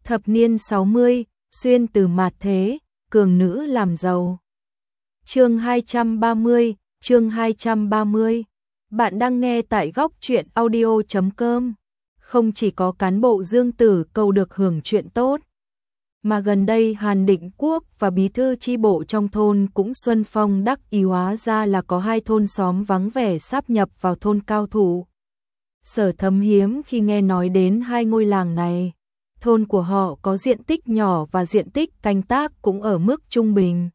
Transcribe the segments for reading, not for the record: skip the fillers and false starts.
Thập niên 60, xuyên từ mạt thế, cường nữ làm giàu. Chương 230, chương 230. Bạn đang nghe tại góc truyện audio.com. Không chỉ có cán bộ Dương Tử Câu được hưởng chuyện tốt, mà gần đây Hàn Định Quốc và bí thư chi bộ trong thôn cũng xuân phong đắc ý, hóa ra là có hai thôn xóm vắng vẻ sáp nhập vào thôn Cao Thủ. Sở Thấm hiếm khi nghe nói đến hai ngôi làng này. Thôn của họ có diện tích nhỏ và diện tích canh tác cũng ở mức trung bình.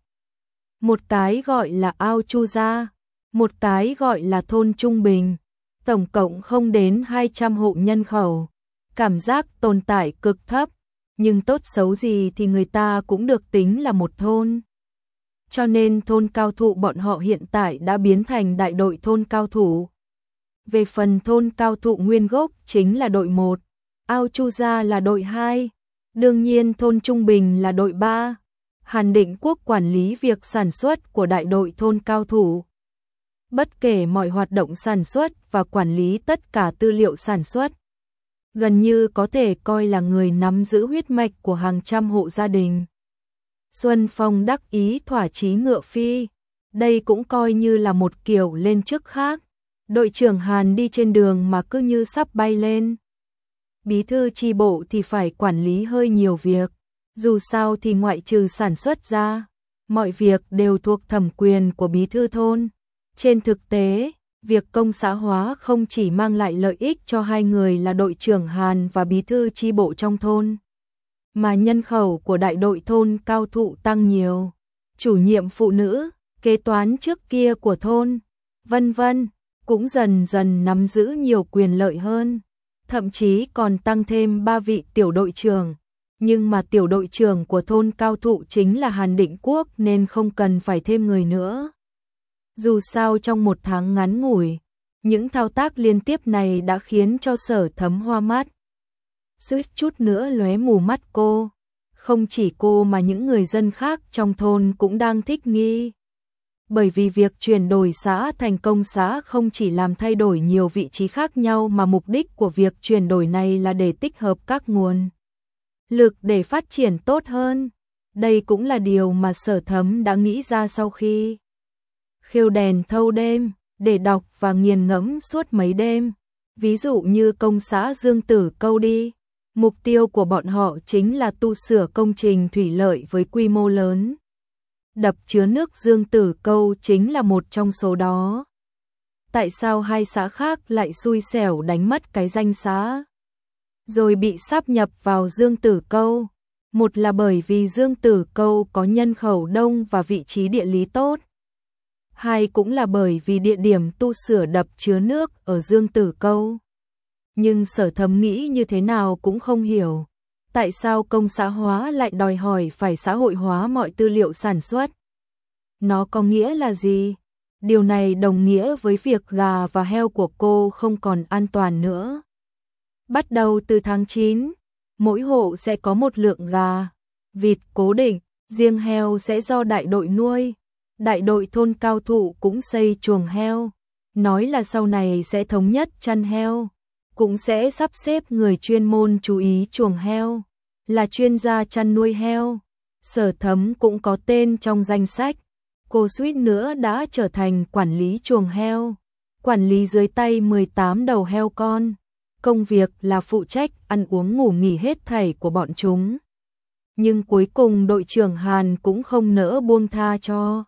Một cái gọi là Ao Chu Gia, một cái gọi là thôn trung bình, tổng cộng không đến 200 hộ nhân khẩu. Cảm giác tồn tại cực thấp, nhưng tốt xấu gì thì người ta cũng được tính là một thôn. Cho nên thôn Cao Thủ bọn họ hiện tại đã biến thành đại đội thôn Cao Thủ. Về phần thôn Cao Thủ nguyên gốc chính là đội 1, Ao Chu Gia là đội 2, đương nhiên thôn Trung Bình là đội 3. Hàn Định Quốc quản lý việc sản xuất của đại đội thôn Cao Thủ. Bất kể mọi hoạt động sản xuất và quản lý tất cả tư liệu sản xuất. Gần như có thể coi là người nắm giữ huyết mạch của hàng trăm hộ gia đình. Xuân phong đắc ý thỏa chí ngựa phi, đây cũng coi như là một kiểu lên chức khác. Đội trưởng Hàn đi trên đường mà cứ như sắp bay lên. Bí thư chi bộ thì phải quản lý hơi nhiều việc, dù sao thì ngoại trừ sản xuất ra, mọi việc đều thuộc thẩm quyền của bí thư thôn. Trên thực tế, việc công xã hóa không chỉ mang lại lợi ích cho hai người là đội trưởng Hàn và bí thư chi bộ trong thôn, mà nhân khẩu của đại đội thôn Cao Thủ tăng nhiều, chủ nhiệm phụ nữ, kế toán trước kia của thôn, vân vân, cũng dần dần nắm giữ nhiều quyền lợi hơn. Thậm chí còn tăng thêm 3 vị tiểu đội trưởng, nhưng mà tiểu đội trưởng của thôn Cao Thủ chính là Hàn Định Quốc nên không cần phải thêm người nữa. Dù sao trong một tháng ngắn ngủi, những thao tác liên tiếp này đã khiến cho Sở Thấm hoa mắt. Suýt chút nữa lóe mù mắt cô. Không chỉ cô mà những người dân khác trong thôn cũng đang thích nghi. Bởi vì việc chuyển đổi xã thành công xã không chỉ làm thay đổi nhiều vị trí khác nhau mà mục đích của việc chuyển đổi này là để tích hợp các nguồn lực để phát triển tốt hơn. Đây cũng là điều mà Sở Thấm đã nghĩ ra sau khi khêu đèn thâu đêm để đọc và nghiền ngẫm suốt mấy đêm. Ví dụ như công xã Dương Tử Câu đi. Mục tiêu của bọn họ chính là tu sửa công trình thủy lợi với quy mô lớn. Đập chứa nước Dương Tử Câu chính là một trong số đó. Tại sao hai xã khác lại xui xẻo đánh mất cái danh xã, rồi bị sáp nhập vào Dương Tử Câu? Một là bởi vì Dương Tử Câu có nhân khẩu đông và vị trí địa lý tốt. Hai cũng là bởi vì địa điểm tu sửa đập chứa nước ở Dương Tử Câu. Nhưng Sở Thấm nghĩ như thế nào cũng không hiểu. Tại sao công xã hóa lại đòi hỏi phải xã hội hóa mọi tư liệu sản xuất? Nó có nghĩa là gì? Điều này đồng nghĩa với việc gà và heo của cô không còn an toàn nữa. Bắt đầu từ tháng 9, mỗi hộ sẽ có một lượng gà, vịt cố định, riêng heo sẽ do đại đội nuôi. Đại đội thôn Cao Thủ cũng xây chuồng heo, nói là sau này sẽ thống nhất chăn heo, cũng sẽ sắp xếp người chuyên môn chú ý chuồng heo, là chuyên gia chăn nuôi heo. Sở Thấm cũng có tên trong danh sách, cô suýt nữa đã trở thành quản lý chuồng heo, quản lý dưới tay 18 đầu heo con. Công việc là phụ trách ăn uống ngủ nghỉ hết thảy của bọn chúng. Nhưng cuối cùng đội trưởng Hàn cũng không nỡ buông tha cho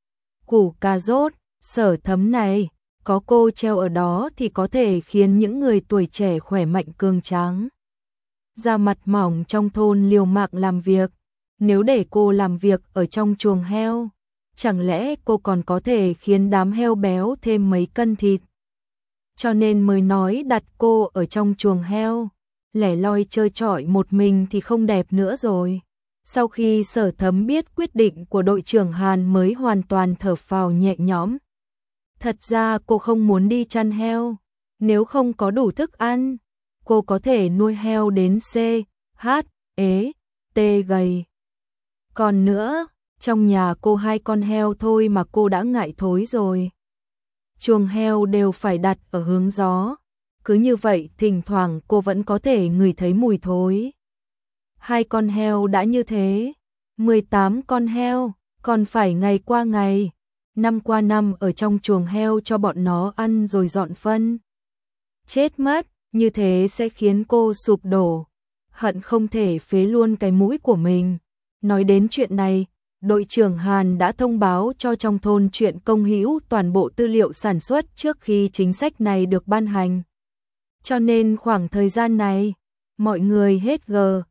củ cà rốt. Sở Thấm này, có cô treo ở đó thì có thể khiến những người tuổi trẻ khỏe mạnh cường tráng, da mặt mỏng trong thôn liều mạng làm việc. Nếu để cô làm việc ở trong chuồng heo, chẳng lẽ cô còn có thể khiến đám heo béo thêm mấy cân thịt? Cho nên mới nói đặt cô ở trong chuồng heo, lẻ loi chơi chọi một mình thì không đẹp nữa rồi. Sau khi Sở Thấm biết quyết định của đội trưởng Hàn mới hoàn toàn thở phào nhẹ nhõm. Thật ra cô không muốn đi chăn heo, nếu không có đủ thức ăn, cô có thể nuôi heo đến C, H, ế, T gầy. Còn nữa, trong nhà cô 2 con heo thôi mà cô đã ngại thối rồi. Chuồng heo đều phải đặt ở hướng gió, cứ như vậy thỉnh thoảng cô vẫn có thể ngửi thấy mùi thối. 2 con heo đã như thế, 18 con heo, còn phải ngày qua ngày, năm qua năm ở trong chuồng heo cho bọn nó ăn rồi dọn phân. Chết mất, như thế sẽ khiến cô sụp đổ, hận không thể phế luôn cái mũi của mình. Nói đến chuyện này, đội trưởng Hàn đã thông báo cho trong thôn chuyện công hữu toàn bộ tư liệu sản xuất trước khi chính sách này được ban hành. Cho nên khoảng thời gian này, mọi người hết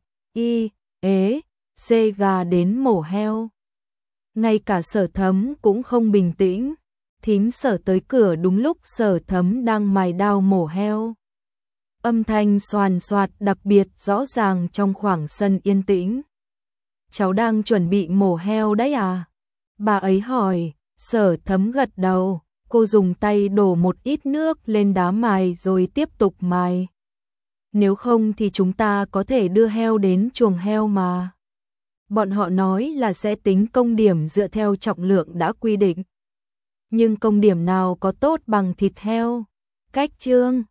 gà đến mổ heo. Ngay cả Sở Thấm cũng không bình tĩnh, thím Sở tới cửa đúng lúc Sở Thấm đang mài đao mổ heo. Âm thanh xoàn xoạt đặc biệt rõ ràng trong khoảng sân yên tĩnh. Cháu đang chuẩn bị mổ heo đấy à? Bà ấy hỏi. Sở Thấm gật đầu, cô dùng tay đổ một ít nước lên đá mài rồi tiếp tục mài. Nếu không thì chúng ta có thể đưa heo đến chuồng heo mà. Bọn họ nói là sẽ tính công điểm dựa theo trọng lượng đã quy định. Nhưng công điểm nào có tốt bằng thịt heo? Cách chương